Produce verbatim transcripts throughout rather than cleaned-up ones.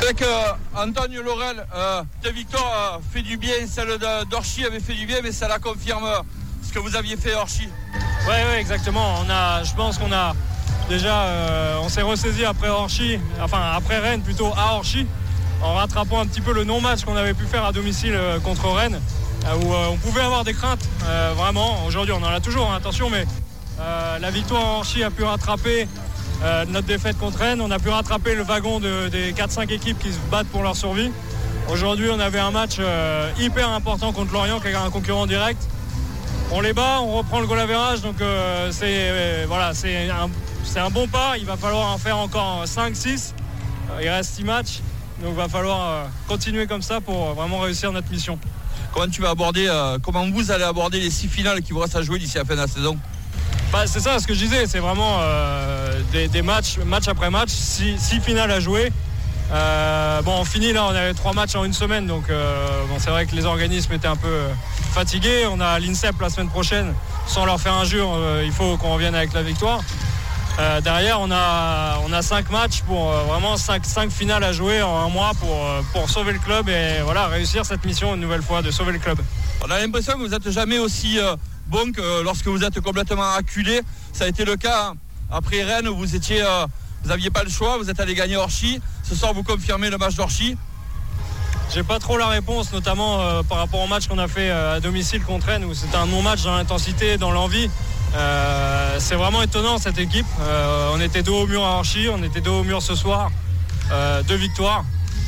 Avec euh, Antonio Laurel, euh, ta victoire euh, fait du bien, celle d'Orchy avait fait du bien, mais ça la confirme euh, ce que vous aviez fait à Orchy. Oui, ouais, exactement. On a, je pense qu'on a déjà, euh, on s'est ressaisi après Orchy, enfin après Rennes plutôt à Orchy, en rattrapant un petit peu le non-match qu'on avait pu faire à domicile euh, contre Rennes, euh, où euh, on pouvait avoir des craintes, euh, vraiment. Aujourd'hui, on en a toujours, hein, attention, mais euh, la victoire à Orchy a pu rattraper Euh, notre défaite contre Rennes. On a pu rattraper le wagon de, des quatre cinq équipes qui se battent pour leur survie. Aujourd'hui, on avait un match euh, hyper important contre Lorient, qui est un concurrent direct. On les bat, on reprend le goal average, donc euh, c'est, euh, voilà, c'est, un, c'est un bon pas. Il va falloir en faire encore cinq six. Euh, il reste six matchs, donc il va falloir euh, continuer comme ça pour vraiment réussir notre mission. Comment tu vas aborder, euh, comment vous allez aborder les six finales qui vous restent à jouer d'ici la fin de la saison? Bah, c'est ça ce que je disais, c'est vraiment euh, des, des matchs, match après match, six, six finales à jouer. Euh, bon, on finit là, on avait trois matchs en une semaine, donc euh, bon, c'est vrai que les organismes étaient un peu fatigués. On a l'INSEP la semaine prochaine, sans leur faire injure, euh, il faut qu'on revienne avec la victoire. Euh, derrière, on a, on a cinq matchs pour euh, vraiment cinq, cinq finales à jouer en un mois pour, euh, pour sauver le club et voilà, réussir cette mission une nouvelle fois de sauver le club. On a l'impression que vous n'êtes jamais aussi euh, bon que lorsque vous êtes complètement acculé. Ça a été le cas hein. Après Rennes, où vous étiez, euh, vous n'aviez pas le choix, vous êtes allé gagner Orchy. Ce soir, vous confirmez le match d'Orchy. J'ai pas trop la réponse, notamment euh, par rapport au match qu'on a fait euh, à domicile contre Rennes, où c'était un non-match dans l'intensité, dans l'envie. Euh, c'est vraiment étonnant cette équipe. Euh, on était dos au mur à Orchy, on était dos au mur ce soir. Euh, deux victoires.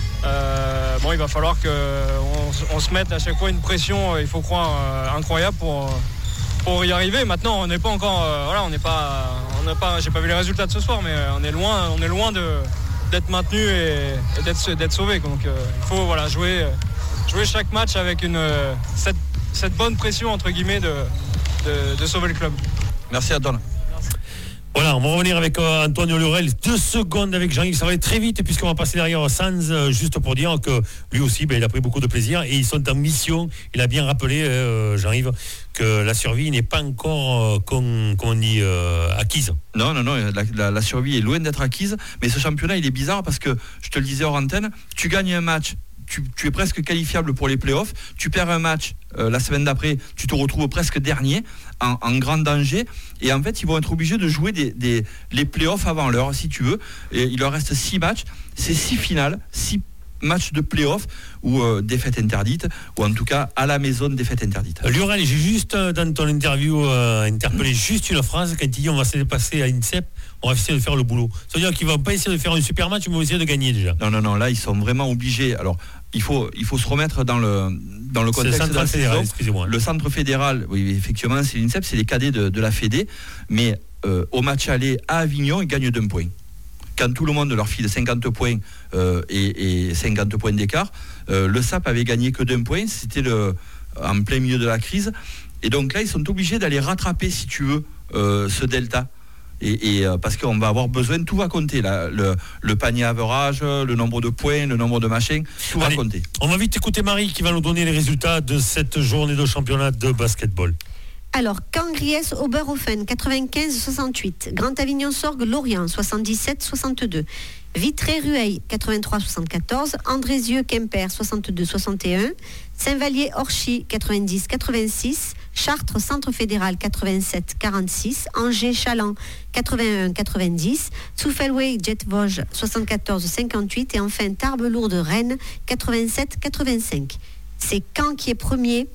Euh, bon, il va falloir qu'on on se mette à chaque fois une pression, il faut croire, euh, incroyable pour, pour y arriver. Maintenant, on n'est pas encore, euh, voilà, on n'est pas, on n'a pas, j'ai pas vu les résultats de ce soir, mais on est loin, on est loin de, d'être maintenu et, et d'être, d'être sauvé. Donc, euh, il faut, voilà, jouer, jouer chaque match avec une, cette, cette bonne pression entre guillemets de, de, de sauver le club. Merci à toi. Voilà, on va revenir avec euh, Antonio Laurel. Deux secondes avec Jean-Yves. Ça va aller très vite puisqu'on va passer derrière Sanz, euh, juste pour dire que lui aussi, ben, il a pris beaucoup de plaisir et ils sont en mission. Il a bien rappelé, euh, Jean-Yves, que la survie n'est pas encore, euh, comme, comme on dit, euh, acquise. Non, non, non, la, la, la survie est loin d'être acquise. Mais ce championnat, il est bizarre parce que, je te le disais hors antenne, tu gagnes un match. Tu, tu es presque qualifiable pour les playoffs. Tu perds un match euh, la semaine d'après, tu te retrouves presque dernier, en, en grand danger. Et en fait, ils vont être obligés de jouer des, des, les playoffs avant l'heure, si tu veux. Et il leur reste six matchs. C'est six finales, six matchs de playoffs ou euh, défaite interdite, ou en tout cas à la maison défaite interdite. Laurel, j'ai juste euh, dans ton interview euh, interpellé mmh. juste une phrase quand il dit on va se dépasser à l'INSEP. On va essayer de faire le boulot. C'est-à-dire qu'ils ne vont pas essayer de faire un super match, mais ils vont essayer de gagner déjà. Non, non, non, là, ils sont vraiment obligés. Alors, il faut, il faut se remettre dans le, dans le contexte le de la fédéral, saison. Le centre fédéral, oui, effectivement, c'est l'INSEP, c'est les cadets de, de la Fédé. Mais euh, au match aller à Avignon, ils gagnent d'un point. Quand tout le monde leur file cinquante points euh, et, et cinquante points d'écart, euh, le S A P avait gagné que d'un point. C'était le, en plein milieu de la crise. Et donc là, ils sont obligés d'aller rattraper, si tu veux, euh, ce delta. Et, et euh, parce qu'on va avoir besoin, tout va compter là, le, le panier average, le nombre de points, le nombre de machins, tout Allez, va compter. On va vite écouter Marie qui va nous donner les résultats de cette journée de championnat de basketball. Alors, Cangriès Oberhofen quatre-vingt-quinze soixante-huit, Grand Avignon Sorgue Lorient soixante-dix-sept soixante-deux, Vitré Rueil quatre-vingt-trois soixante-quatorze, Andrézieux Quimper soixante-deux soixante et un, Saint-Vallier Orchy quatre-vingt-dix quatre-vingt-six, Chartres Centre Fédéral quatre-vingt-sept quarante-six, Angers Chaland quatre-vingt-un quatre-vingt-dix, Souffelway Jet Vosges soixante-quatorze cinquante-huit et enfin Tarbes Lourdes Rennes quatre-vingt-sept quatre-vingt-cinq. C'est Caen qui est premier.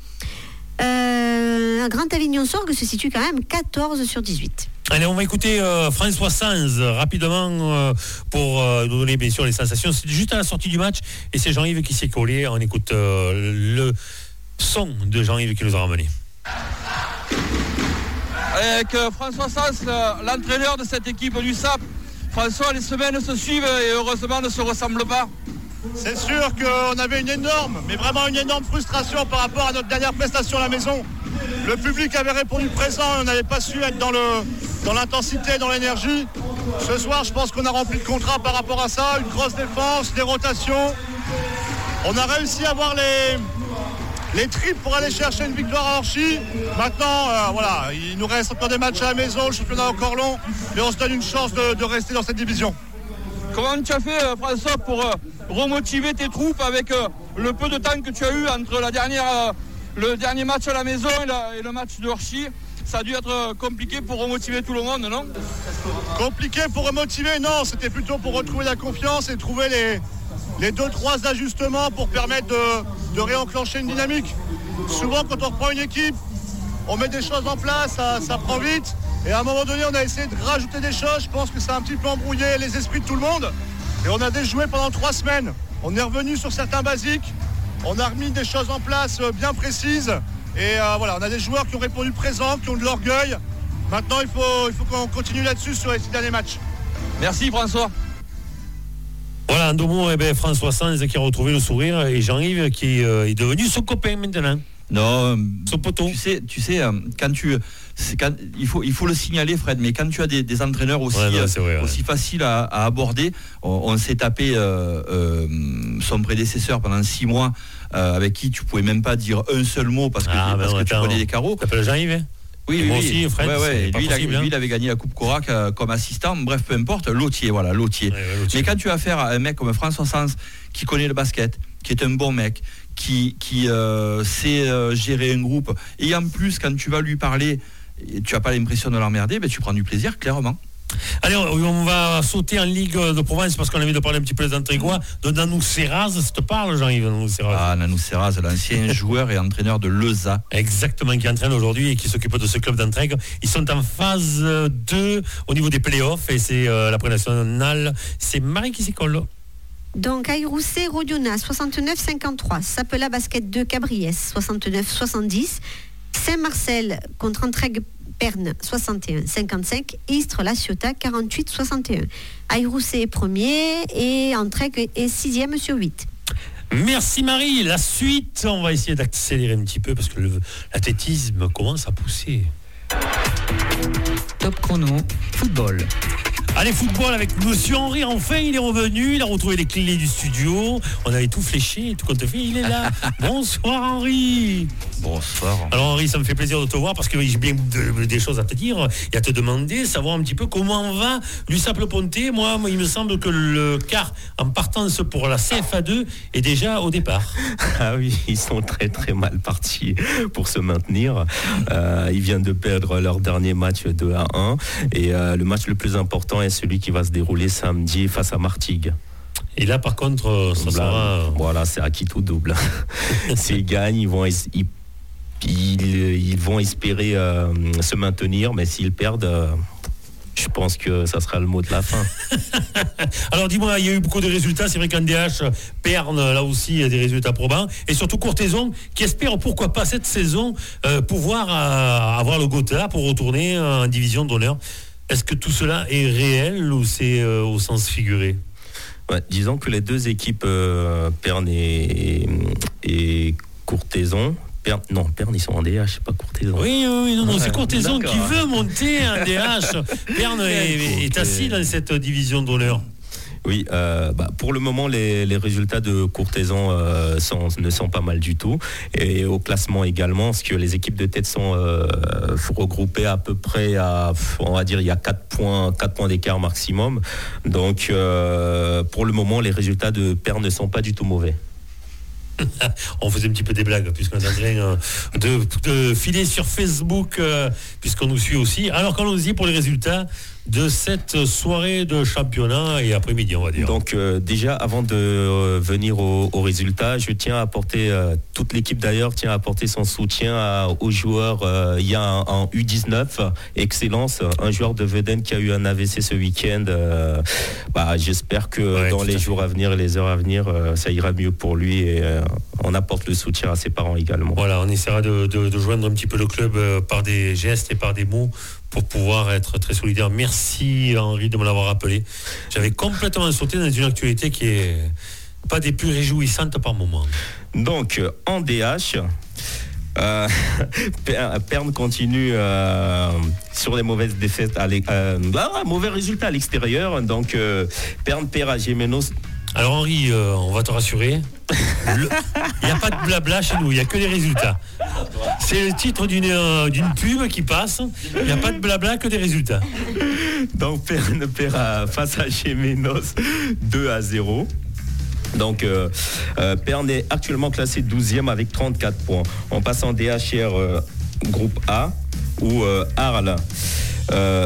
Euh, Grand Avignon Sorgue se situe quand même quatorze sur dix-huit. Allez, on va écouter euh, François Sanz rapidement euh, pour euh, nous donner bien sûr les sensations. C'est juste à la sortie du match et c'est Jean-Yves qui s'est collé. On écoute euh, le son de Jean-Yves qui nous a ramené. Avec euh, François Sanz, euh, l'entraîneur de cette équipe du S A P. François, les semaines se suivent et heureusement ne se ressemblent pas. C'est sûr qu'on avait une énorme, mais vraiment une énorme frustration par rapport à notre dernière prestation à la maison. Le public avait répondu présent, on n'avait pas su être dans, le, dans l'intensité, dans l'énergie. Ce soir, je pense qu'on a rempli le contrat par rapport à ça, une grosse défense, des rotations. On a réussi à avoir les, les tripes pour aller chercher une victoire à Orchy. Maintenant, euh, voilà, il nous reste encore des matchs à la maison, le championnat encore long, mais on se donne une chance de, de rester dans cette division. Comment tu as fait, François, pour euh, remotiver tes troupes avec euh, le peu de temps que tu as eu entre la dernière, euh, le dernier match à la maison et, la, et le match de Orchy? Ça a dû être compliqué pour remotiver tout le monde, non? Compliqué pour remotiver, non. C'était plutôt pour retrouver la confiance et trouver les, les deux, trois ajustements pour permettre de, de réenclencher une dynamique. Souvent, quand on reprend une équipe, on met des choses en place, ça, ça prend vite. Et à un moment donné, on a essayé de rajouter des choses. Je pense que ça a un petit peu embrouillé les esprits de tout le monde. Et on a déjoué pendant trois semaines. On est revenu sur certains basiques. On a remis des choses en place bien précises. Et euh, voilà, on a des joueurs qui ont répondu présent, qui ont de l'orgueil. Maintenant, il faut, il faut qu'on continue là-dessus sur les six derniers matchs. Merci François. Voilà, en deux mots, eh ben, François Sanz qui a retrouvé le sourire et Jean-Yves qui euh, est devenu son copain maintenant. Non, son poteau. Tu sais, tu sais, quand tu, c'est quand, il faut, il faut le signaler, Fred. Mais quand tu as des, des entraîneurs aussi, ouais, non, vrai, aussi ouais. faciles à, à aborder, on, on s'est tapé euh, euh, son prédécesseur pendant six mois, euh, avec qui tu pouvais même pas dire un seul mot parce que, ah, parce ben, que tu prenais des carreaux. T'appelles Jean-Yves? Oui, oui, moi oui. aussi, Fred. Ouais, ouais. Lui, il possible, a, hein. lui, il avait gagné la Coupe Corac euh, comme assistant. Bref, peu importe. Lotier, voilà, Lotier. Ouais, ouais, Lotier. Mais quand tu as affaire à un mec comme François Sanz, qui connaît le basket, qui est un bon mec, qui, qui euh, sait euh, gérer un groupe, et en plus, quand tu vas lui parler, tu n'as pas l'impression de l'emmerder, ben, tu prends du plaisir, clairement. Allez, on va sauter en Ligue de Provence parce qu'on a envie de parler un petit peu des Antrigois. De Nanou Serraz, ça te parle, Jean-Yves? Nanou Serraz. Ah, Nanou Serraz, l'ancien joueur et entraîneur de Leza. Exactement, qui entraîne aujourd'hui et qui s'occupe de ce club d'Entraigues. Ils sont en phase deux au niveau des playoffs et c'est euh, la nationale. C'est Marie qui s'y colle. Donc, Aïroussé, Rodiona, soixante-neuf cinquante-trois. Sapela Basket deux, Cabriès, soixante-neuf soixante-dix. Saint-Marcel contre Entraigues Perne, soixante et un cinquante-cinq. Istres La Ciotat, quarante-huit soixante et un. Aïroussé est premier et Entraigues est sixième sur huit. Merci Marie. La suite, on va essayer d'accélérer un petit peu parce que le, l'athlétisme commence à pousser. Top chrono, football. Allez, football avec Monsieur Henri, enfin il est revenu, il a retrouvé les clés du studio, on avait tout fléché, tout compte fait, il est là. Bonsoir Henri. Bonsoir. Alors Henri, ça me fait plaisir de te voir parce que j'ai bien de, des choses à te dire et à te demander, savoir un petit peu comment va l'Ussat-le-Pontet. Moi, moi, il me semble que le quart en partance pour la C F A deux est déjà au départ. Ah oui, ils sont très très mal partis pour se maintenir. Euh, ils viennent de perdre leur dernier match deux à un et euh, le match le plus important est celui qui va se dérouler samedi face à Martigues. Et là, par contre, ça là, sera... Voilà, c'est acquis tout double. S'ils gagnent, ils vont, ils, ils, ils vont espérer euh, se maintenir, mais s'ils perdent... Euh, je pense que ça sera le mot de la fin. Alors dis-moi, il y a eu beaucoup de résultats. C'est vrai qu'en D H, Perne, là aussi, il y a des résultats probants. Et surtout Courthézon, qui espère, pourquoi pas cette saison, euh, pouvoir euh, avoir le Gotha pour retourner en division d'honneur. Est-ce que tout cela est réel ou c'est euh, au sens figuré? Ouais, disons que les deux équipes, euh, Perne et, et Courthézon, Perne, non, Perne, ils sont en D H, c'est pas Courthézon. Oui, oui, non, non, c'est Courthézon D'accord. qui veut monter en D H. Perne est, est assis dans cette division d'honneur. Oui, euh, bah, pour le moment, les, les résultats de Courthézon euh, sont, ne sont pas mal du tout. Et au classement également, parce que les équipes de tête sont euh, regroupées à peu près à, on va dire, il y a quatre points, quatre points d'écart maximum. Donc, euh, pour le moment, les résultats de Perne ne sont pas du tout mauvais. On faisait un petit peu des blagues puisqu'on est en train de, de filer sur Facebook euh, puisqu'on nous suit aussi. Alors qu'allons-y pour les résultats de cette soirée de championnat et après-midi, on va dire. Donc euh, déjà, avant de euh, venir au, au résultat, je tiens à apporter, euh, toute l'équipe d'ailleurs tient à apporter son soutien à, aux joueurs. Euh, il y a un, un U dix-neuf, Excellence, un joueur de Veden qui a eu un A V C ce week-end. Euh, bah, j'espère que ouais, dans les jours à venir et les heures à venir, euh, ça ira mieux pour lui et euh, on apporte le soutien à ses parents également. Voilà, on essaiera de, de, de joindre un petit peu le club euh, par des gestes et par des mots pour pouvoir être très solidaire. Merci Henri de me l'avoir rappelé. J'avais complètement sauté dans une actualité qui est pas des plus réjouissantes par moment. Donc en D H, euh, Perne continue euh, sur les mauvaises défaites, à euh, ah, mauvais résultats à l'extérieur. Donc euh, Perne perd à Gémenos. Alors Henri, euh, on va te rassurer. Il n'y a pas de blabla chez nous, il n'y a que les résultats. C'est le titre d'une, euh, d'une pub qui passe. Il n'y a pas de blabla, que des résultats. Donc Perne perd à- face à Gémenos deux à zéro. Donc euh, euh, Perne est actuellement classé douzième avec trente-quatre points. On passe en D H R euh, groupe A où euh, Arles euh,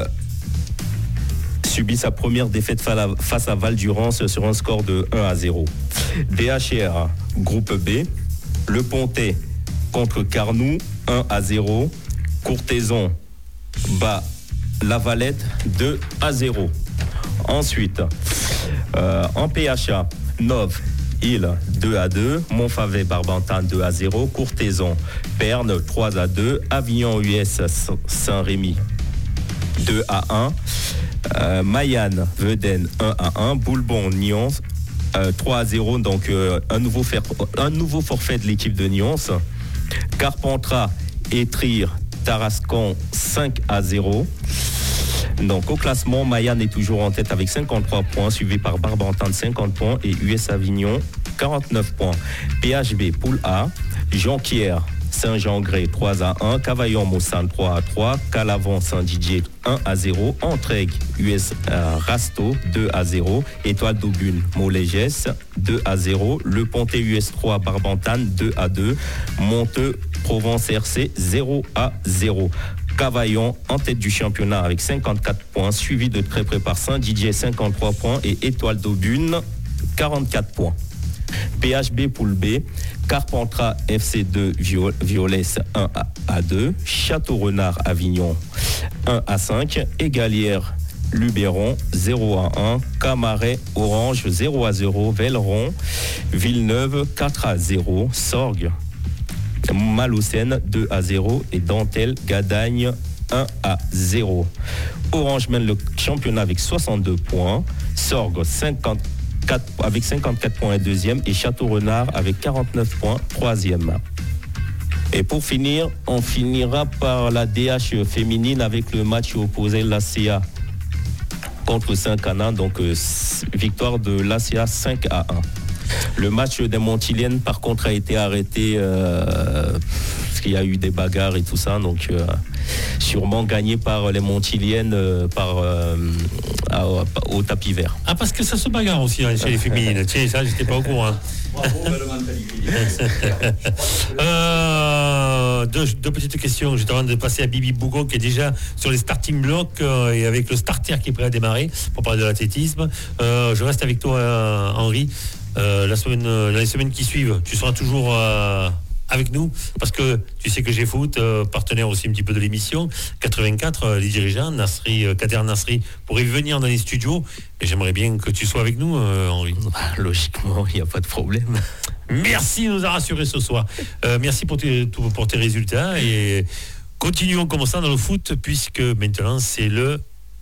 subit sa première défaite face à Val-Durance sur un score de un à zéro. D H R groupe B, Le Pontet contre Carnoux un à zéro. Courthézon bat La Valette deux à zéro. Ensuite, euh, en P H A, Nov, Île deux à deux, Montfavet, Barbantane deux à zéro, Courthézon, Perne trois à deux, Avignon U S Saint-Rémy deux à un, euh, Mayenne, Veden un à un, Boulbon, Nyons euh, trois à zéro, donc euh, un, nouveau fer, un nouveau forfait de l'équipe de Nyons. Carpentras, Étrir, Tarascon cinq à zéro. Donc au classement, Mayenne est toujours en tête avec cinquante-trois points, suivi par Barbantane cinquante points et U S Avignon quarante-neuf points. P H B poule A, Jonquière, Saint-Jean-Gré trois à un, Cavaillon-Mossane trois à trois, Calavon-Saint-Didier un à zéro, Entraigues U S euh, Rasto deux à zéro, Étoile d'Aubune Molégès deux à zéro, Le Pontet U S trois Barbantane deux à deux, Monteux Provence R C zéro à zéro. Cavaillon en tête du championnat avec cinquante-quatre points, suivi de très près par Saint-Didier cinquante-trois points et Étoile d'Aubune quarante-quatre points. P H B poule B, Carpentras F C deux Violès un à deux, Château-Renard Avignon un à cinq, Égalière Luberon zéro à un, Camaret Orange zéro à zéro, Velleron Villeneuve quatre à zéro, Sorgue Malocène deux à zéro et Dentelle Gadagne un à zéro. Orange mène le championnat avec soixante-deux points, Sorgue cinquante-quatre, avec cinquante-quatre points deuxième et Château-Renard avec quarante-neuf points troisième. Et pour finir, on finira par la D H féminine avec le match opposé l'A C A contre Saint-Canin, donc euh, victoire de l'A C A cinq à un. Le match des Montiliennes, par contre, a été arrêté euh, parce qu'il y a eu des bagarres et tout ça, donc euh, sûrement gagné par les Montiliennes euh, par, euh, à, au tapis vert. Ah, parce que ça se bagarre aussi hein, chez les féminines. Tiens, ça, j'étais pas au courant. Hein. Bravo, belle mentalité. euh, deux, deux petites questions. Juste avant de passer à Bibi Bougon qui est déjà sur les starting blocks euh, et avec le starter qui est prêt à démarrer pour parler de l'athlétisme. Euh, je reste avec toi, euh, Henri. Euh, la semaine, euh, les semaines qui suivent, tu seras toujours euh, avec nous parce que tu sais que j'ai foot, euh, partenaire aussi un petit peu de l'émission. quatre-vingt-quatre, euh, les dirigeants, Nasri, euh, Kader Nasri pourraient venir dans les studios et j'aimerais bien que tu sois avec nous, euh, Henri. Bah, logiquement, il n'y a pas de problème. Merci de nous a rassurés ce soir. Euh, merci pour tes, pour tes résultats et continuons comme ça dans le foot puisque maintenant c'est le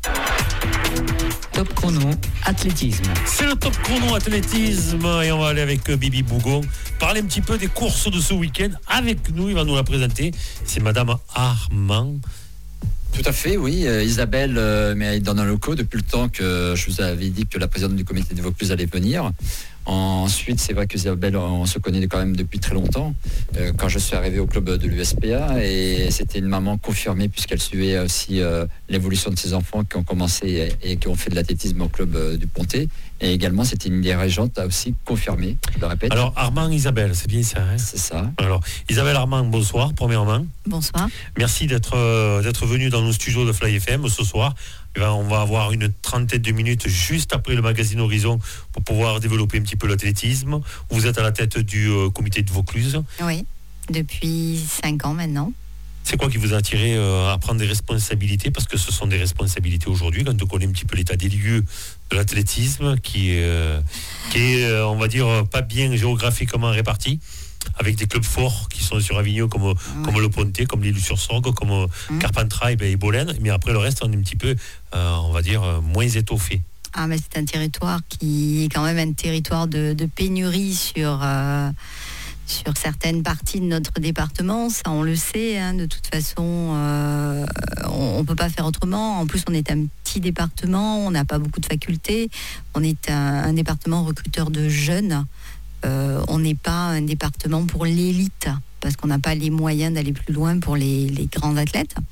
Top chrono, athlétisme. C'est le top chrono athlétisme et on va aller avec Bibi Bougon parler un petit peu des courses de ce week-end. Avec nous, il va nous la présenter. C'est Madame Armand. Tout à fait, oui. Euh, Isabelle euh, mais dans nos locaux depuis le temps que je vous avais dit que la présidente du comité de Vaucluse allait venir. Ensuite, c'est vrai que Isabelle, on se connaît quand même depuis très longtemps, euh, quand je suis arrivé au club de l'U S P A, et c'était une maman confirmée puisqu'elle suivait aussi euh, l'évolution de ses enfants qui ont commencé et, et qui ont fait de l'athlétisme au club euh, du Pontet. Et également, c'était une dirigeante aussi confirmée, je le répète. Alors, Armand, Isabelle, c'est bien ça, hein? C'est ça. Alors, Isabelle Armand, bonsoir, premièrement. Bonsoir. Merci d'être euh, d'être venu dans nos studios de Fly F M ce soir. Et ben, on va avoir une trentaine de minutes juste après le magazine Horizon pour pouvoir développer un petit peu l'athlétisme. Vous êtes à la tête du euh, comité de Vaucluse. Oui, depuis cinq ans maintenant. C'est quoi qui vous a attiré euh, à prendre des responsabilités? Parce que ce sont des responsabilités aujourd'hui, quand on connaît un petit peu l'état des lieux de l'athlétisme, qui, euh, qui est, euh, on va dire, pas bien géographiquement réparti, avec des clubs forts qui sont sur Avignon, comme, ouais. comme le Pontet, comme l'Île-sur-Sorgue, comme mmh. Carpentras et, et Bolène. Mais après, le reste, on est un petit peu, euh, on va dire, moins étoffé. Ah, mais c'est un territoire qui est quand même un territoire de, de pénurie sur... Euh sur certaines parties de notre département, ça on le sait, hein, de toute façon euh, on ne peut pas faire autrement. En plus on est un petit département, on n'a pas beaucoup de facultés, on est un, un département recruteur de jeunes, euh, on n'est pas un département pour l'élite parce qu'on n'a pas les moyens d'aller plus loin pour les, les grands athlètes.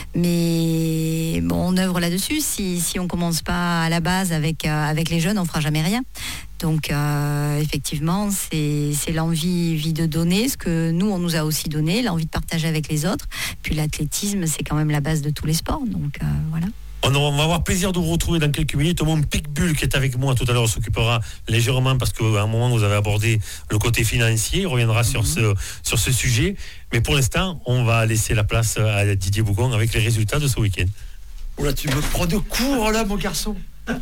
Mais bon, on œuvre là-dessus. Si, si on commence pas à la base avec, euh, avec les jeunes, on fera jamais rien. Donc euh, effectivement, c'est, c'est l'envie vie de donner, ce que nous, on nous a aussi donné, l'envie de partager avec les autres. Puis l'athlétisme, c'est quand même la base de tous les sports. Donc euh, voilà. On va avoir plaisir de vous retrouver dans quelques minutes. Mon Pitbull qui est avec moi tout à l'heure s'occupera légèrement parce qu'à un moment vous avez abordé le côté financier. Il reviendra sur ce, sur ce sujet. Mais pour l'instant, on va laisser la place à Didier Bougon avec les résultats de ce week-end. Oula, tu me prends de court là, mon garçon.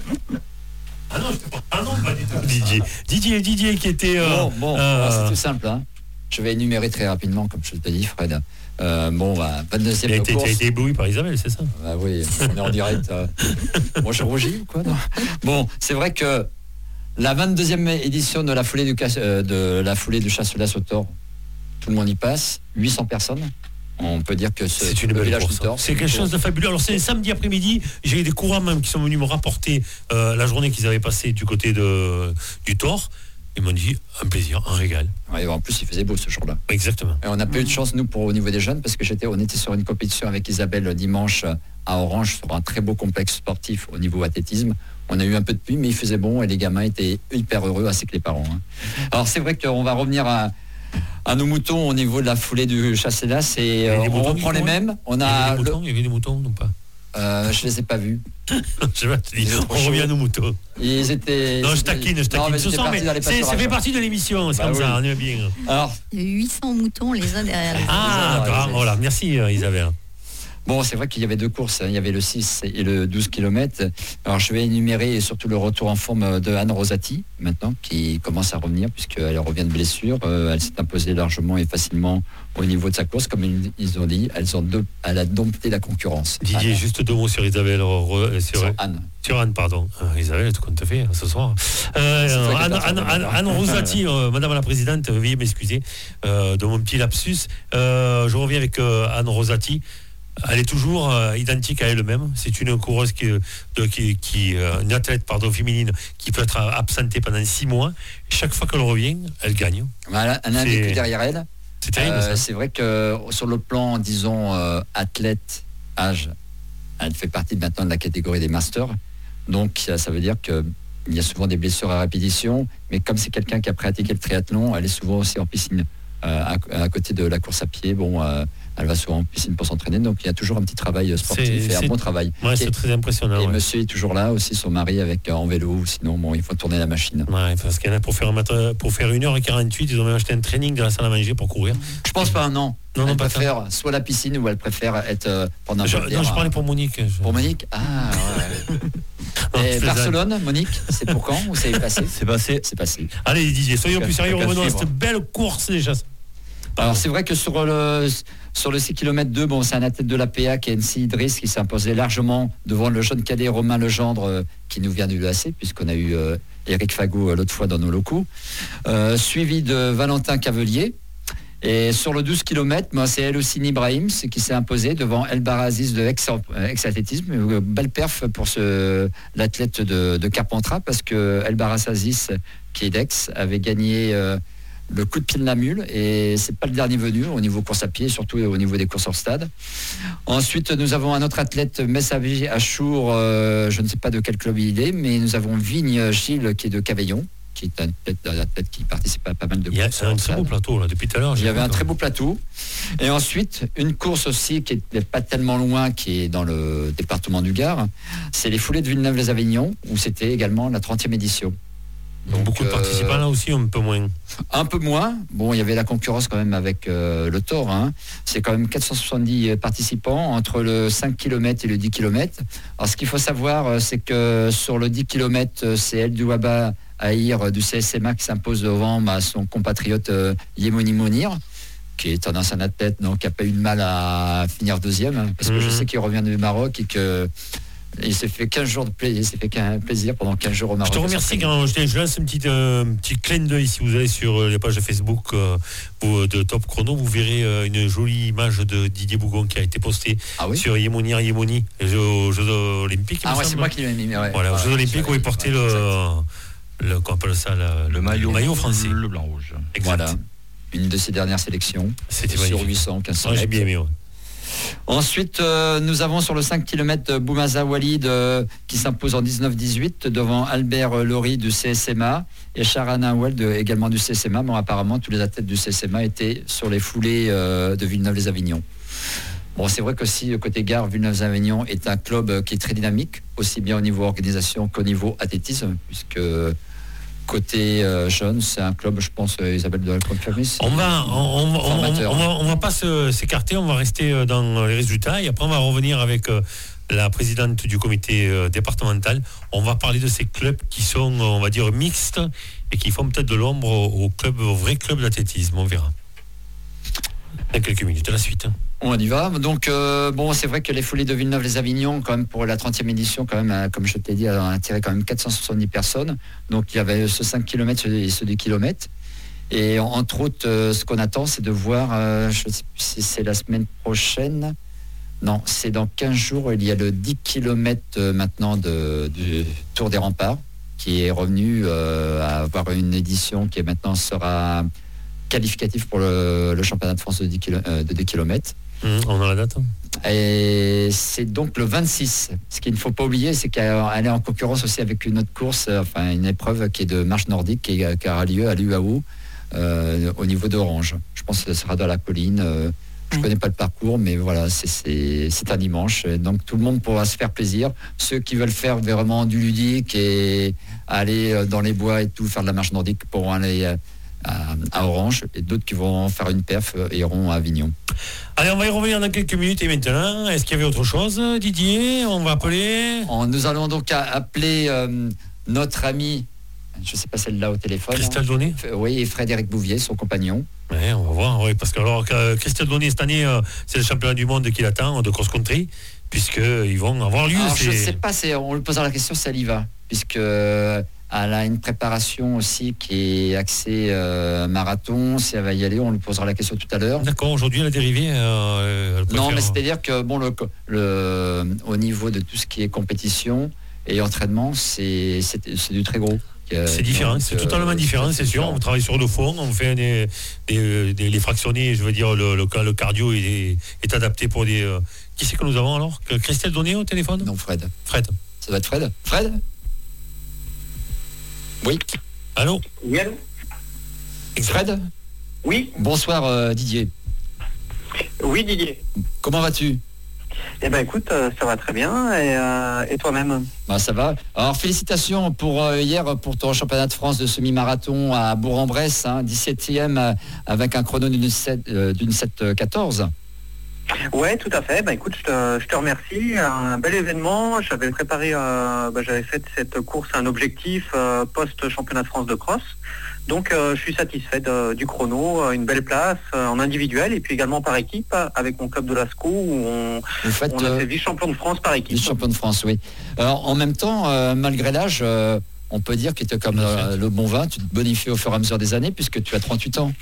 Ah non, je te prends ah non, pas du tout. Didier, Didier, Didier qui était. Euh, bon, bon, euh, alors, c'est tout simple. Hein. Je vais énumérer très rapidement, comme je te dis, Fred. Euh, bon, bah, vingt-deuxième course. Tu as été ébloui par Isabelle, c'est ça? Bah oui, on est en direct. Euh. Moi, je rougis ou quoi non Bon, c'est vrai que la vingt-deuxième édition de la foulée du, euh, de la foulée du Chasse-Las au Tort, tout le monde y passe, huit cents personnes. On peut dire que c'est une belle course. Tort, c'est, c'est quelque chose de fabuleux. Alors c'est samedi après-midi, j'ai eu des coureurs même qui sont venus me rapporter euh, la journée qu'ils avaient passée du côté de, du Tort. Ils m'ont dit un plaisir, un régal. Ouais, en plus, il faisait beau ce jour-là. Exactement. Et on n'a pas eu de chance, nous, pour au niveau des jeunes, parce que j'étais, on était sur une compétition avec Isabelle dimanche à Orange, sur un très beau complexe sportif au niveau athlétisme. On a eu un peu de pluie, mais il faisait bon et les gamins étaient hyper heureux, ainsi que les parents. Hein. Alors, c'est vrai qu'on va revenir à, à nos moutons au niveau de la foulée du Chasse-Las et euh, on reprend les mêmes. On a il y avait des moutons, le... il y avait des moutons ou pas? Euh, je les ai pas vus. je vais te dire, on revient à nos moutons. Ils étaient. Non, je taquine, je taquine. Non, ce soir, mais c'est, ça fait partie de l'émission, c'est bah comme oui. ça, on est bien. Alors, il y a eu huit cents moutons les uns derrière les autres. Ah, ah voilà, merci Isabelle. Bon, c'est vrai qu'il y avait deux courses, hein. Il y avait le six et le douze kilomètres. Alors, je vais énumérer surtout le retour en forme de Anne Rosati, maintenant, qui commence à revenir, puisqu'elle revient de blessure. Euh, elle s'est imposée largement et facilement au niveau de sa course. Comme ils ont dit, elles ont deux, elle a dompté la concurrence. Didier, Anne. Juste deux mots sur Isabelle. Sur, sur Anne. Sur Anne, pardon. Euh, Isabelle, tout compte fait ce soir. Euh, Anne, Anne, Anne, Anne Rosati, euh, Madame la Présidente, veuillez m'excuser euh, de mon petit lapsus. Euh, je reviens avec euh, Anne Rosati. Elle est toujours euh, identique à elle-même. C'est une coureuse qui, de, qui, qui euh, une athlète pardon féminine qui peut être absentée pendant six mois. Chaque fois qu'elle revient, elle gagne. Voilà, elle a un vécu derrière elle. C'est terrible. Euh, ça. C'est vrai que sur le plan, disons euh, athlète, âge, elle fait partie maintenant de la catégorie des masters. Donc ça, ça veut dire que il y a souvent des blessures à répétition. Mais comme c'est quelqu'un qui a pratiqué le triathlon, elle est souvent aussi en piscine euh, à, à côté de la course à pied. Bon. Euh, Elle va souvent en piscine pour s'entraîner, donc il y a toujours un petit travail sportif c'est, et un c'est, bon travail. Ouais, c'est très impressionnant. Et ouais. monsieur est toujours là, aussi son mari avec en vélo, sinon bon, il faut tourner la machine. Ouais, parce qu'il y en a pour faire, un, pour faire une heure quarante-huit, ils ont même acheté un training de la salle à manger pour courir. Je pense pas, non. Non, elle non, préfère pas soit la piscine ou elle préfère être euh, pendant je, un Non, je parlais pour Monique. Je... Pour Monique Ah, ouais. non, et Barcelone, Monique, c'est pour quand ou c'est passé C'est passé. C'est passé. Allez, Didier, soyons plus sérieux, revenons à cette belle course déjà. Alors c'est vrai que sur le sur le six kilomètres deux, bon, c'est un athlète de l'A P A qui est N C Idriss qui s'est imposé largement devant le jeune cadet Romain Legendre euh, qui nous vient du l'U A C puisqu'on a eu euh, Eric Fagot euh, l'autre fois dans nos locaux, euh, suivi de Valentin Cavelier. Et sur le douze kilomètres, ben, c'est Elocine Ibrahim qui s'est imposé devant El Baraziz de ex-athlétisme. Euh, belle perf pour ce, l'athlète de, de Carpentras parce que El Baraziz, qui est d'Aix, avait gagné euh, le coup de pied de la mule et c'est pas le dernier venu au niveau course à pied, surtout au niveau des courses hors stade. Ensuite, nous avons un autre athlète, Messavi Achour, euh, je ne sais pas de quel club il est, mais nous avons Vigne Gilles qui est de Cavaillon, qui est un athlète, un athlète qui participe à pas mal de courses. Il y a un très beau plateau là depuis tout à l'heure. Il y avait un très beau plateau. Et ensuite, une course aussi qui n'est pas tellement loin, qui est dans le département du Gard, c'est les foulées de Villeneuve-les-Avignon, où c'était également la trentième édition. Donc, beaucoup de participants euh, là aussi, un peu moins. Un peu moins. Bon, il y avait la concurrence quand même avec euh, le Tort. Hein. C'est quand même quatre cent soixante-dix participants entre le cinq kilomètres et le dix kilomètres. Alors, ce qu'il faut savoir, c'est que sur le dix kilomètres, c'est El Douaba Aïr du C S M A qui s'impose devant bah, son compatriote euh, Yemoni Monir, qui est un ancien athlète, donc qui n'a pas eu de mal à finir deuxième, hein, parce que mmh. je sais qu'il revient du Maroc et que il s'est fait quinze jours de plaisir, il s'est fait qu'un plaisir pendant quinze jours au Maroc. Je te remercie quand je, je laisse un petit, euh, petit clin d'œil si vous allez sur les pages Facebook euh, de Top Chrono, vous verrez euh, une jolie image de Didier Bougon qui a été postée ah oui sur Yemonir Yemoni aux Jeux Olympiques. Ah ouais, c'est moi qui l'ai mis. Ouais. Voilà, aux ouais, Jeux Olympiques où il portait ouais, le, le, qu'on appelle ça, le, le maillot, le maillot français, le blanc rouge. Exact. Voilà, une de ses dernières sélections. C'était sur huit cents, quinze cents. Ouais, j'ai bien aimé. Ouais. Ensuite, euh, nous avons sur le cinq kilomètres Boumaza Walid euh, qui s'impose en dix-neuf dix-huit devant Albert Laurie du C S M A et Charana Weld également du C S M A. Bon, apparemment, tous les athlètes du C S M A étaient sur les foulées euh, de Villeneuve-les-Avignon. Bon, c'est vrai qu'aussi, côté gare, Villeneuve-les-Avignon est un club qui est très dynamique, aussi bien au niveau organisation qu'au niveau athlétisme, puisque côté euh, jeunes, c'est un club, je pense, euh, Isabelle doit le confirmer. On va, on, on, on, on, on va, on va pas se, s'écarter, on va rester dans les résultats et après on va revenir avec euh, la présidente du comité euh, départemental. On va parler de ces clubs qui sont, on va dire, mixtes et qui font peut-être de l'ombre au, au club, au vrai club d'athlétisme. On verra. Dans quelques minutes, à la suite. On y va. Donc, euh, bon, c'est vrai que les Folies de Villeneuve-les-Avignon, quand même, pour la trentième édition, quand même, euh, comme je t'ai dit, a attiré quand même quatre cent soixante-dix personnes. Donc, il y avait ce cinq kilomètres et ce deux kilomètres. Et entre autres, euh, ce qu'on attend, c'est de voir, euh, je ne sais plus si c'est la semaine prochaine. Non, c'est dans quinze jours. Il y a le dix kilomètres euh, maintenant de, du Tour des Remparts, qui est revenu euh, à avoir une édition qui est maintenant sera qualificative pour le, le championnat de France de dix kilomètres. Mmh, on a la date. Et c'est donc le vingt-six. Ce qu'il ne faut pas oublier, c'est qu'elle est en concurrence aussi avec une autre course, enfin une épreuve qui est de marche nordique qui, est, qui aura lieu à l'U A O euh, au niveau d'Orange. Je pense que ce sera dans la colline. Euh, je ne connais pas le parcours, mais voilà, c'est, c'est, c'est un dimanche. Donc tout le monde pourra se faire plaisir. Ceux qui veulent faire vraiment du ludique et aller dans les bois et tout, faire de la marche nordique pourront aller à, à Orange, et d'autres qui vont faire une perf iront à Avignon. Allez, on va y revenir dans quelques minutes. Et maintenant, est-ce qu'il y avait autre chose, Didier? On va appeler. Nous allons donc appeler euh, notre ami, je ne sais pas celle-là au téléphone. Christelle Donné. Oui, et Frédéric Bouvier, son compagnon. Ouais, on va voir, oui, parce que alors, Christelle Donné, cette année, euh, c'est le championnat du monde qui l'attend de cross-country, puisqu'ils vont avoir lieu. Alors, c'est... je ne sais pas, c'est, on lui posera la question si elle y va, puisque elle a une préparation aussi qui est axée euh, marathon. Si elle va y aller, on lui posera la question tout à l'heure. D'accord, aujourd'hui, elle a dérivé. Euh, elle non, mais c'est-à-dire que bon, le, le, au niveau de tout ce qui est compétition et entraînement, c'est, c'est, c'est du très gros. Euh, c'est différent, donc, c'est euh, totalement différent, c'est, c'est sûr. On travaille sur le fond, on fait des, des, des les fractionnés. Je veux dire, le, le, le cardio est, est adapté pour des. Euh, qui c'est que nous avons alors? Christelle Donné au téléphone? Non, Fred. Fred. Ça va être Fred. Fred. Oui. Allô? Oui, allô? Fred? Oui. Bonsoir euh, Didier. Oui, Didier. Comment vas-tu? Eh ben écoute, euh, ça va très bien. Et, euh, et toi-même? Bah, ça va. Alors félicitations pour euh, hier pour ton championnat de France de semi-marathon à Bourg-en-Bresse, hein, dix-septième euh, avec un chrono d'une sept quatorze. Ouais, tout à fait. Bah écoute, je te, je te remercie. Un bel événement. J'avais préparé, euh, bah, j'avais fait cette course un objectif euh, post-championnat de France de cross. Donc euh, je suis satisfait de, du chrono, une belle place euh, en individuel et puis également par équipe avec mon club de l'Asco où on, faites, on a fait vice-champion de France par équipe. Vice-champion de France, oui. Alors en même temps, euh, malgré l'âge, euh, on peut dire que tu es comme euh, le bon vin, tu te bonifies au fur et à mesure des années puisque tu as trente-huit ans.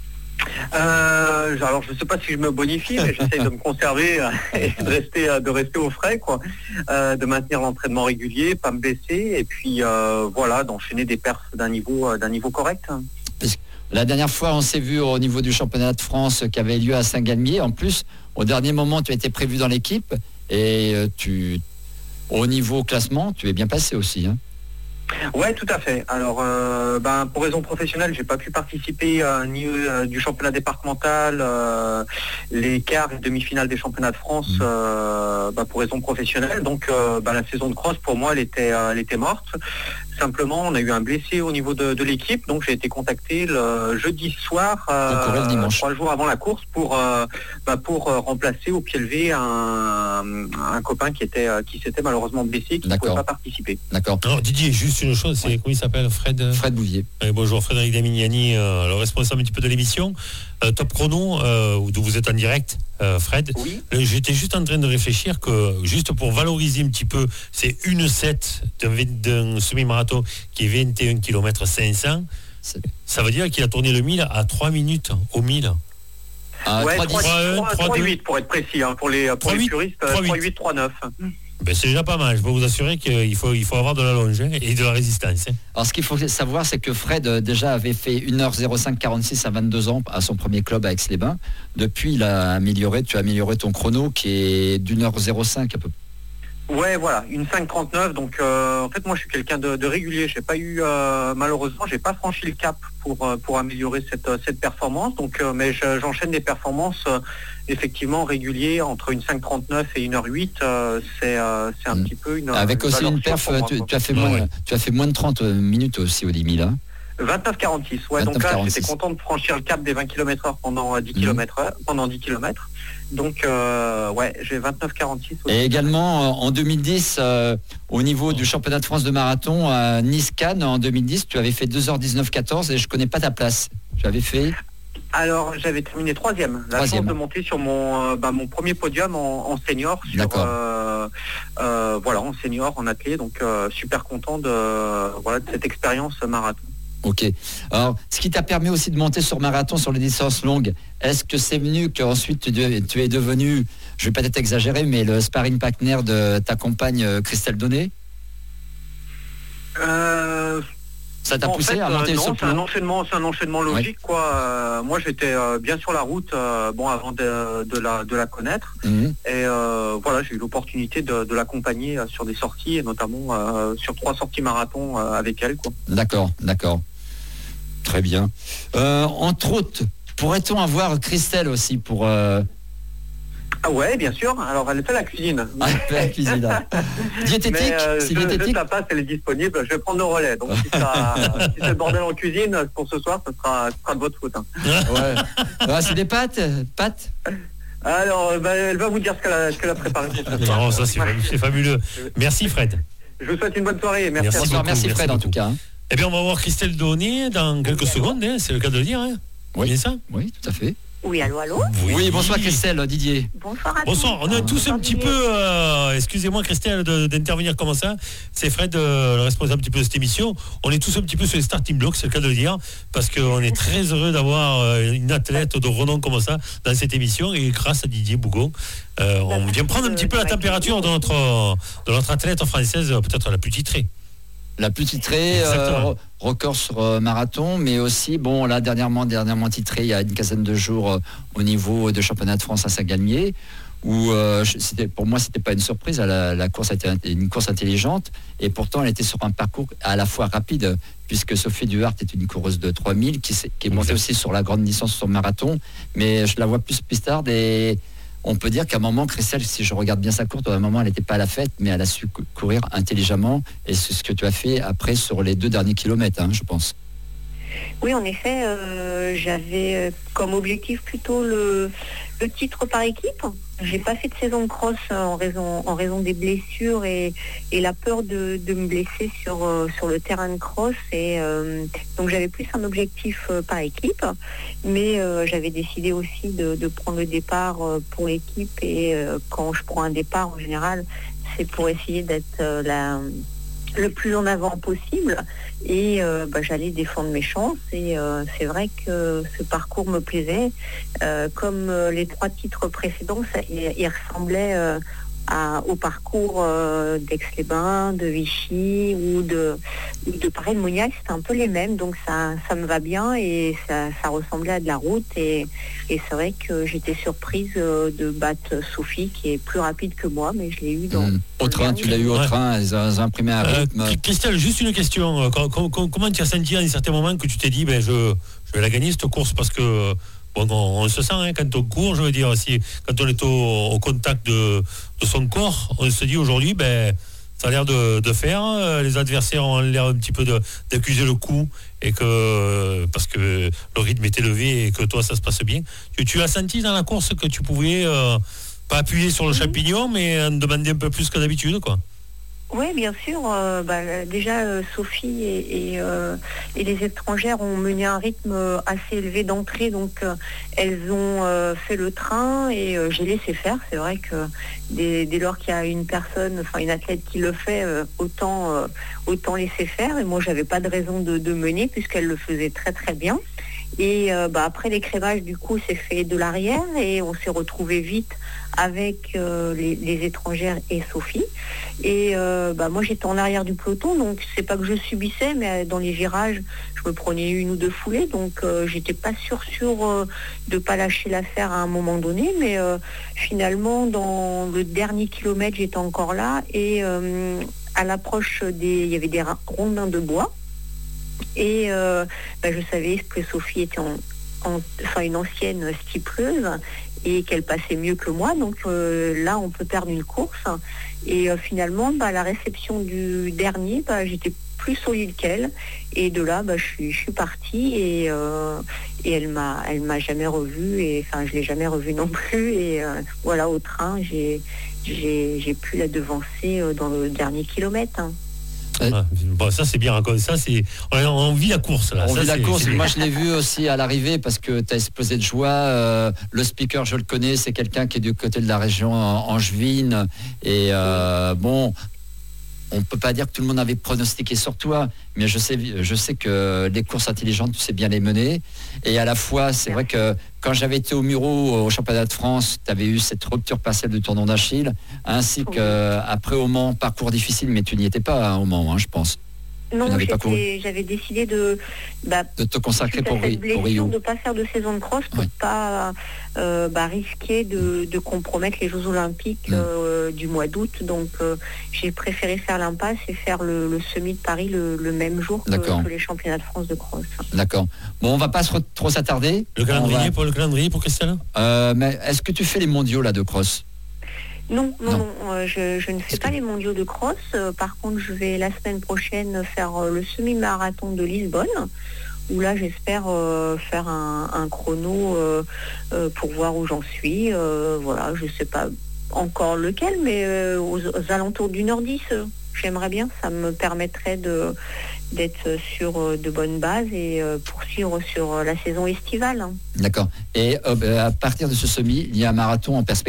Euh, alors je ne sais pas si je me bonifie, mais j'essaie de me conserver et de rester, de rester au frais, quoi, euh, de maintenir l'entraînement régulier, pas me baisser, et puis euh, voilà, d'enchaîner des perfs d'un niveau, d'un niveau correct. La dernière fois, on s'est vu au niveau du championnat de France qui avait lieu à Saint-Galmier. En plus, au dernier moment, tu as été prévu dans l'équipe et tu, au niveau classement, tu es bien passé aussi, hein. Ouais, tout à fait. Alors, euh, ben, pour raison professionnelle, j'ai pas pu participer euh, ni euh, du championnat départemental, euh, les quarts et demi-finales des championnats de France, euh, ben, pour raison professionnelle. Donc, euh, ben, la saison de cross pour moi, elle était, euh, elle était morte. Simplement, on a eu un blessé au niveau de, de l'équipe, donc j'ai été contacté le jeudi soir, euh, le trois jours avant la course, pour euh, bah, pour euh, remplacer au pied levé un, un copain qui était qui s'était malheureusement blessé, qui ne pouvait pas participer. D'accord. Alors Didier, juste une chose, c'est oui. Comment il s'appelle, Fred Fred Bouvier. Euh, bonjour, Frédéric Damignani, euh, le responsable un petit peu de l'émission. Euh, Top Chrono, euh, où vous êtes en direct, euh, Fred. Oui. Euh, j'étais juste en train de réfléchir que, juste pour valoriser un petit peu, c'est une sept d'un, d'un semi-marathon qui est vingt et un kilomètres cinq cents. C'est... Ça veut dire qu'il a tourné le mille à trois minutes au mille. Ah, ouais, trois huit pour être précis, hein, pour les, pour les puristes, trois huit trois neuf. Ben, c'est déjà pas mal. Je peux vous assurer qu'il faut, il faut avoir de la longe hein, et de la résistance. Hein. Alors, ce qu'il faut savoir, c'est que Fred, euh, déjà, avait fait une heure zéro cinq quarante-six à vingt-deux ans à son premier club à Aix-les-Bains. Depuis, il a amélioré, tu as amélioré ton chrono qui est d'une heure zéro cinq à peu près. Ouais, voilà, une cinq trente-neuf. Donc, euh, en fait, moi, je suis quelqu'un de, de régulier. J'ai pas eu, euh, malheureusement, j'ai pas franchi le cap pour euh, pour améliorer cette cette performance. Donc, euh, mais je, j'enchaîne des performances euh, effectivement réguliers entre une cinq trente-neuf et une heure huit. Euh, c'est euh, c'est un mmh. petit peu une. Avec une aussi une perf, moi, tu, tu as fait moins, ouais. tu as fait moins de trente minutes aussi au dix mille. Hein. vingt-neuf quarante-six. Ouais, donc là, j'étais content de franchir le cap des vingt kilomètres heure pendant dix kilomètres heure, pendant dix kilomètres. Donc, euh, ouais, j'ai vingt-neuf quarante-six. Et également, en deux mille dix, euh, au niveau du championnat de France de marathon, à Nice-Cannes, en deux mille dix, tu avais fait deux heures dix-neuf quatorze et je connais pas ta place. Tu avais fait Alors, j'avais terminé troisième. La troisième. chance de monter sur mon, euh, bah, mon premier podium en, en senior. Sur, D'accord. Euh, euh, voilà, en senior, en athlète. Donc, euh, super content de, euh, voilà, de cette expérience marathon. Ok. Alors, ce qui t'a permis aussi de monter sur marathon sur les distances longues, est-ce que c'est venu qu'ensuite tu, tu es devenu, je vais peut-être exagérer, mais le sparring partner de ta compagne Christelle Donnet euh, Ça t'a poussé fait, à monter euh, non, sur le c'est un enchaînement, c'est un enchaînement logique, ouais. quoi. Euh, moi, j'étais euh, bien sur la route, euh, bon, avant de, de la de la connaître, mmh. et euh, voilà, j'ai eu l'opportunité de, de l'accompagner euh, sur des sorties, et notamment euh, sur trois sorties marathon euh, avec elle, quoi. D'accord, d'accord. Très bien. Euh, entre autres, pourrait-on avoir Christelle aussi pour... Euh... Ah ouais, bien sûr. Alors, elle fait la cuisine. Ah, elle fait la cuisine. diététique, mais, euh, c'est je, diététique. Je tapasse, elle est disponible. Je vais prendre le relais. Donc, si, ça, si c'est le bordel en cuisine, pour ce soir, ce sera, ce sera de votre faute. Hein. Ouais. Ah, c'est des pâtes, pâtes. Alors, bah, elle va vous dire ce qu'elle a, ce qu'elle a préparé pour ce soir. Non, ça, c'est, c'est fabuleux. Merci, Fred. Je vous souhaite une bonne soirée. Merci, merci, à beaucoup, merci Fred, merci en tout cas. Hein. Eh bien, on va voir Christelle Donnet dans quelques secondes, hein, c'est le cas de le dire. Hein. Oui, c'est ça. Oui, tout à fait. Oui, allô, allô. Oui, oui bonsoir Christelle, Didier. Bonsoir à Bonsoir, tous. on est tous un petit peu, euh, excusez-moi Christelle de, d'intervenir comme ça, c'est Fred, euh, le responsable un petit peu de cette émission, on est tous un petit peu sur les starting blocks, c'est le cas de le dire, parce qu'on est très heureux d'avoir euh, une athlète de renom comme ça dans cette émission, et grâce à Didier Bougon, euh, on vient prendre un petit peu la température de notre, de notre athlète française, peut-être la plus titrée. La plus titrée, euh, record sur euh, marathon, mais aussi, bon, là, dernièrement, dernièrement titré, il y a une quinzaine de jours euh, au niveau de championnat de France à Saint-Galmier, où euh, c'était, pour moi, c'était pas une surprise, la, la course était une course intelligente, et pourtant, elle était sur un parcours à la fois rapide, puisque Sophie Duhart est une coureuse de trois mille, qui, qui est montée aussi sur la grande distance sur marathon, mais je la vois plus pistarde, et on peut dire qu'à un moment, Christelle, si je regarde bien sa course, à un moment, elle n'était pas à la fête, mais elle a su courir intelligemment. Et c'est ce que tu as fait après sur les deux derniers kilomètres, hein, je pense. Oui, en effet, euh, j'avais comme objectif plutôt le, le titre par équipe. J'ai pas fait de saison de cross en raison, en raison des blessures et, et la peur de, de me blesser sur, euh, sur le terrain de cross. Et, euh, donc j'avais plus un objectif euh, par équipe, mais euh, j'avais décidé aussi de, de prendre le départ euh, pour l'équipe. Et euh, quand je prends un départ, en général, c'est pour essayer d'être euh, la... le plus en avant possible et euh, bah, j'allais défendre mes chances et euh, c'est vrai que ce parcours me plaisait euh, comme euh, les trois titres précédents ça, il, il ressemblait euh, à, au parcours euh, d'Aix-les-Bains, de Vichy ou de, de Paray-le-Monial, c'était un peu les mêmes, donc ça, ça me va bien et ça, ça ressemblait à de la route et, et c'est vrai que j'étais surprise euh, de battre Sophie qui est plus rapide que moi, mais je l'ai eu dans... Mmh. Au train, tu l'as eu au ouais. train, ils ont imprimé un rythme. Euh, Christelle, juste une question, comment, comment tu as senti à un certain moment que tu t'es dit, ben, je, je vais la gagner cette course parce que... Bon, on, on se sent hein, quand on court, je veux dire, si, quand on est au, au contact de, de son corps, on se dit aujourd'hui, ben, ça a l'air de, de faire. Les adversaires ont l'air un petit peu de, d'accuser le coup et que parce que le rythme est élevé et que toi ça se passe bien. Tu, tu as senti dans la course que tu pouvais euh, pas appuyer sur le champignon, mais en demander un peu plus que d'habitude, quoi. Oui, bien sûr. Euh, bah, déjà, euh, Sophie et, et, euh, et les étrangères ont mené un rythme assez élevé d'entrée, donc euh, elles ont euh, fait le train et euh, j'ai laissé faire. C'est vrai que dès, dès lors qu'il y a une personne, enfin une athlète qui le fait, euh, autant euh, autant laisser faire. Et moi, j'avais pas de raison de, de mener puisqu'elle le faisait très très bien. Et euh, bah, après l'écrémage, du coup, c'est fait de l'arrière et on s'est retrouvé vite avec euh, les, les étrangères et Sophie. Et euh, bah, moi, j'étais en arrière du peloton, donc c'est pas que je subissais, mais dans les virages, je me prenais une ou deux foulées, donc euh, j'étais pas sûre sûre euh, de pas lâcher l'affaire à un moment donné, mais euh, finalement, dans le dernier kilomètre, j'étais encore là et euh, à l'approche des, il y avait des rondins de bois. Et euh, bah, je savais que Sophie était en, en, enfin, une ancienne stippleuse et qu'elle passait mieux que moi. Donc euh, là, on peut perdre une course. Et euh, finalement, bah, la réception du dernier, bah, j'étais plus solide qu'elle. Et de là, bah, je suis, je suis partie et, euh, et elle m'a, elle m'a jamais revue. Et enfin, je l'ai jamais revue non plus. Et euh, voilà, au train, j'ai, j'ai, j'ai pu la devancer euh, dans le dernier kilomètre. Hein. Ah, bon, ça c'est bien, ça c'est on, on vit la course là. On ça, vit la c'est, course. c'est Moi je l'ai vu aussi à l'arrivée parce que tu as explosé de joie. Euh, le speaker, je le connais, c'est quelqu'un qui est du côté de la région angevine. Et euh, bon, on peut pas dire que tout le monde avait pronostiqué sur toi, mais je sais, je sais que les courses intelligentes, tu sais bien les mener. Et à la fois, c'est vrai que quand j'avais été au Muro au championnat de France, tu avais eu cette rupture partielle du tendon d'Achille, ainsi qu'après au Mans, parcours difficile, mais tu n'y étais pas hein, au Mans, hein, je pense. Non, j'avais décidé de, bah, de te consacrer pour, cette blessure, pour Rio. De ne pas faire de saison de cross pour ne ouais. pas euh, bah, risquer de, de compromettre les Jeux Olympiques mmh. euh, du mois d'août. Donc euh, j'ai préféré faire l'impasse et faire le, le semi de Paris le, le même jour que, que les championnats de France de cross. D'accord. Bon, on ne va pas se, trop s'attarder. Le calendrier, va... pour le calendrier pour Christelle euh, mais est-ce que tu fais les mondiaux là de cross? Non, non, non, non euh, je, je ne fais pas les mondiaux de cross. Euh, par contre, je vais la semaine prochaine faire euh, le semi-marathon de Lisbonne, où là, j'espère euh, faire un, un chrono euh, euh, pour voir où j'en suis. Euh, voilà, je ne sais pas encore lequel, mais euh, aux, aux alentours d'une heure dix, euh, j'aimerais bien. Ça me permettrait de, d'être sur euh, de bonnes bases et euh, poursuivre sur euh, la saison estivale. Hein. D'accord. Et euh, à partir de ce semi, il y a un marathon en perspective ?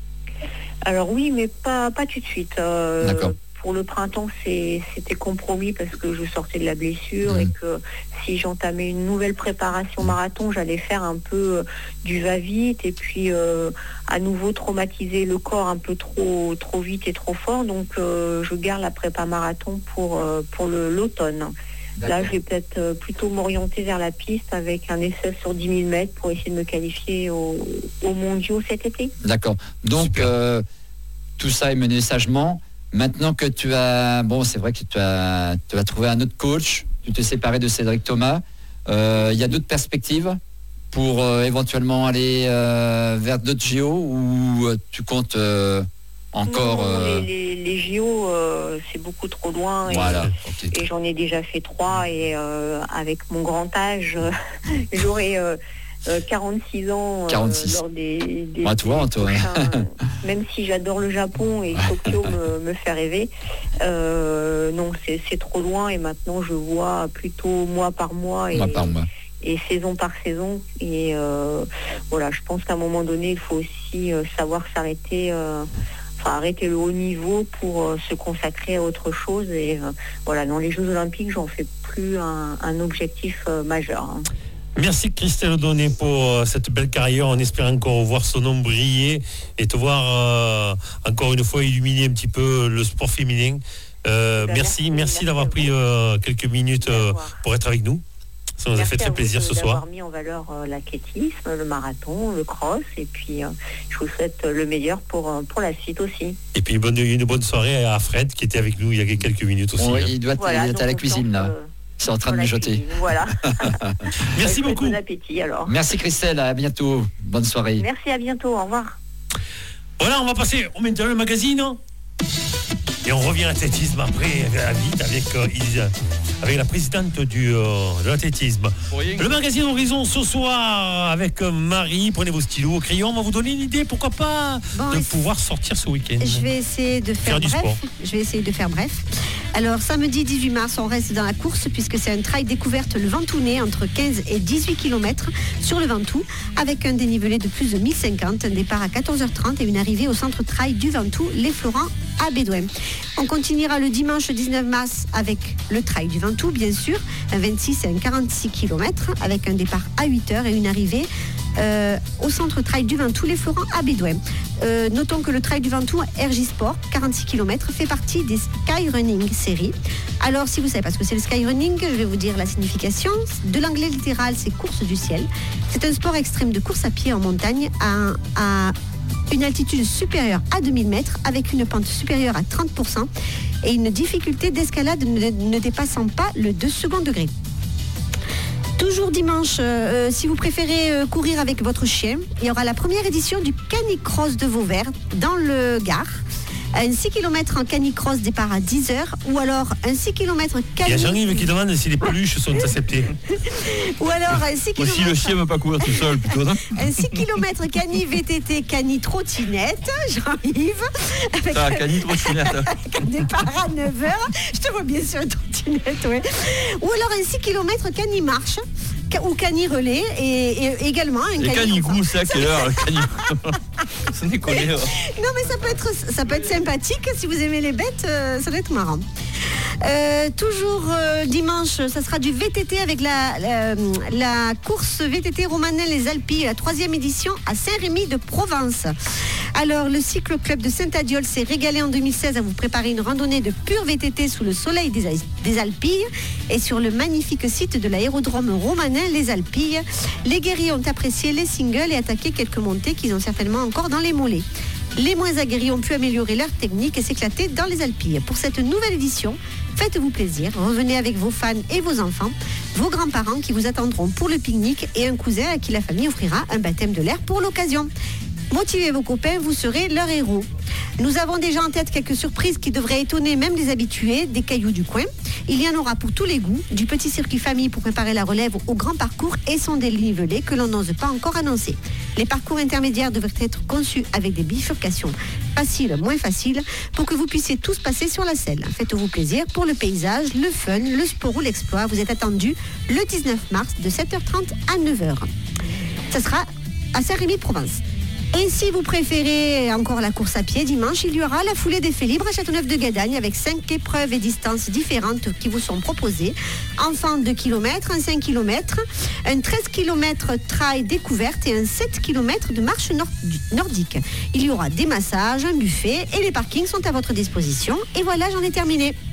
Alors oui, mais pas, pas tout de suite. Euh, D'accord. Pour le printemps, c'est, c'était compromis parce que je sortais de la blessure mmh. et que si j'entamais une nouvelle préparation marathon, j'allais faire un peu euh, du va-vite et puis euh, à nouveau traumatiser le corps un peu trop, trop vite et trop fort. Donc euh, je garde la prépa marathon pour, euh, pour le, l'automne. D'accord. Là, je vais peut-être euh, plutôt m'orienter vers la piste avec un essai sur dix mille mètres pour essayer de me qualifier aux, aux mondiaux cet été. D'accord. Donc, euh, tout ça est mené sagement. Maintenant que tu as... Bon, c'est vrai que tu as, tu as trouvé un autre coach, tu t'es séparé de Cédric Thomas. Euh, il y a d'autres perspectives pour euh, éventuellement aller euh, vers d'autres J O ou euh, tu comptes... Euh, Encore, non, euh... les, les, les J O, euh, c'est beaucoup trop loin. Voilà, et, okay. et j'en ai déjà fait trois. Et euh, avec mon grand âge, euh, j'aurai euh, euh, quarante-six ans euh, quarante-six. Lors des, des, ouais, toi, des toi. prochains, même si j'adore le Japon et Tokyo me, me fait rêver. Euh, non, c'est, c'est trop loin. Et maintenant, je vois plutôt mois par mois. Et, mois par mois. Et saison par saison. Et euh, voilà, je pense qu'à un moment donné, il faut aussi euh, savoir s'arrêter... Euh, Enfin, arrêter le haut niveau pour euh, se consacrer à autre chose. Et euh, voilà, dans les Jeux Olympiques, j'en fais plus un, un objectif euh, majeur. Hein. Merci Christelle Audonné pour euh, cette belle carrière. On espère encore voir son nom briller et te voir euh, encore une fois illuminer un petit peu le sport féminin. Euh, ben, merci, merci, merci d'avoir pris euh, quelques minutes euh, pour être avec nous. Ça nous Merci a fait très plaisir ce soir. D'avoir mis en valeur euh, l'athlétisme, le marathon, le cross, et puis euh, je vous souhaite le meilleur pour, euh, pour la suite aussi. Et puis une bonne, une bonne soirée à Fred qui était avec nous il y a quelques minutes aussi. Oui, hein. il doit être, voilà, il est à la cuisine là. Euh, C'est en train de mijoter. Voilà. Merci beaucoup. Bon appétit alors. Merci Christelle, à bientôt. Bonne soirée. Merci, à bientôt. Au revoir. Voilà, on va passer au maintenant le magazine. Et on revient à l'athlétisme après, à vite, avec, euh, avec la présidente du, euh, de l'athlétisme. Oui. Le magazine Horizon ce soir avec euh, Marie. Prenez vos stylos au crayon. On va vous donner une idée, pourquoi pas, bon, de pouvoir sortir ce week-end. Je vais essayer de faire, faire bref. Je vais essayer de faire bref. Alors samedi dix-huit mars, on reste dans la course puisque c'est un trail découverte le Ventounet entre quinze et dix-huit kilomètres sur le Ventoux avec un dénivelé de plus de mille cinquante, un départ à quatorze heures trente et une arrivée au centre trail du Ventoux, les Florents à Bédouin. On continuera le dimanche dix-neuf mars avec le trail du Ventoux, bien sûr, un vingt-six et un quarante-six kilomètres avec un départ à huit heures et une arrivée Euh, au centre trail du Ventoux, les Florents à Bédouin. Euh, notons que le trail du Ventoux R J Sport, quarante-six kilomètres, fait partie des Skyrunning séries. Alors, si vous savez pas ce que c'est le Skyrunning, je vais vous dire la signification. De l'anglais littéral, c'est course du ciel. C'est un sport extrême de course à pied en montagne à, à une altitude supérieure à deux mille mètres avec une pente supérieure à trente pour cent et une difficulté d'escalade ne, ne dépassant pas le deux second degré. Toujours dimanche, euh, si vous préférez euh, courir avec votre chien, il y aura la première édition du Canicross de Vauvert dans le Gard. Un six kilomètres en canicross départ à dix heures ou alors un six kilomètres cani... Il y a Jean-Yves qui demande si les peluches sont acceptées. Ou alors un six kilomètres... Aussi le chien ne veut pas courir tout seul plutôt, non? Un six kilomètres cani V T T, cani trottinette, Jean-Yves. Avec Ça, cani trottinette. un départ à neuf heures. Je te vois bien sur une trottinette, oui. Ou alors un six kilomètres cani marche ou cani relais et, et également un cani... canicou, c'est à quelle heure? Cani... Ça n'est connu. Non mais ça peut être ça peut être sympathique si vous aimez les bêtes, euh, ça doit être marrant. Euh, toujours euh, dimanche, ça sera du V T T avec la, la, la course V T T Romanel les Alpilles, la troisième édition à Saint-Rémy de Provence. Alors le cycle club de Saint-Adiol s'est régalé en deux mille seize à vous préparer une randonnée de pur V T T sous le soleil des, des Alpilles et sur le magnifique site de l'aérodrome romanel les Alpilles. Les guerriers ont apprécié les singles et attaqué quelques montées qu'ils ont certainement encore dans les mollets. Les moins aguerris ont pu améliorer leur technique et s'éclater dans les Alpilles. Pour cette nouvelle édition, faites-vous plaisir, revenez avec vos fans et vos enfants, vos grands-parents qui vous attendront pour le pique-nique et un cousin à qui la famille offrira un baptême de l'air pour l'occasion. Motivez vos copains, vous serez leur héros. Nous avons déjà en tête quelques surprises qui devraient étonner même les habitués des cailloux du coin. Il y en aura pour tous les goûts, du petit circuit famille pour préparer la relève au grand parcours et son dénivelé que l'on n'ose pas encore annoncer. Les parcours intermédiaires devraient être conçus avec des bifurcations faciles, moins faciles, pour que vous puissiez tous passer sur la selle. Faites-vous plaisir pour le paysage, le fun, le sport ou l'exploit. Vous êtes attendus le dix-neuf mars de sept heures trente à neuf heures. Ça sera à Saint-Rémy-de-Provence. Et si vous préférez encore la course à pied, dimanche, il y aura la foulée des faits libres à Châteauneuf-de-Gadagne avec cinq épreuves et distances différentes qui vous sont proposées. Enfants deux kilomètres, un cinq kilomètres, un treize kilomètres trail découverte et un sept kilomètres de marche nord- nordique. Il y aura des massages, un buffet et les parkings sont à votre disposition. Et voilà, j'en ai terminé.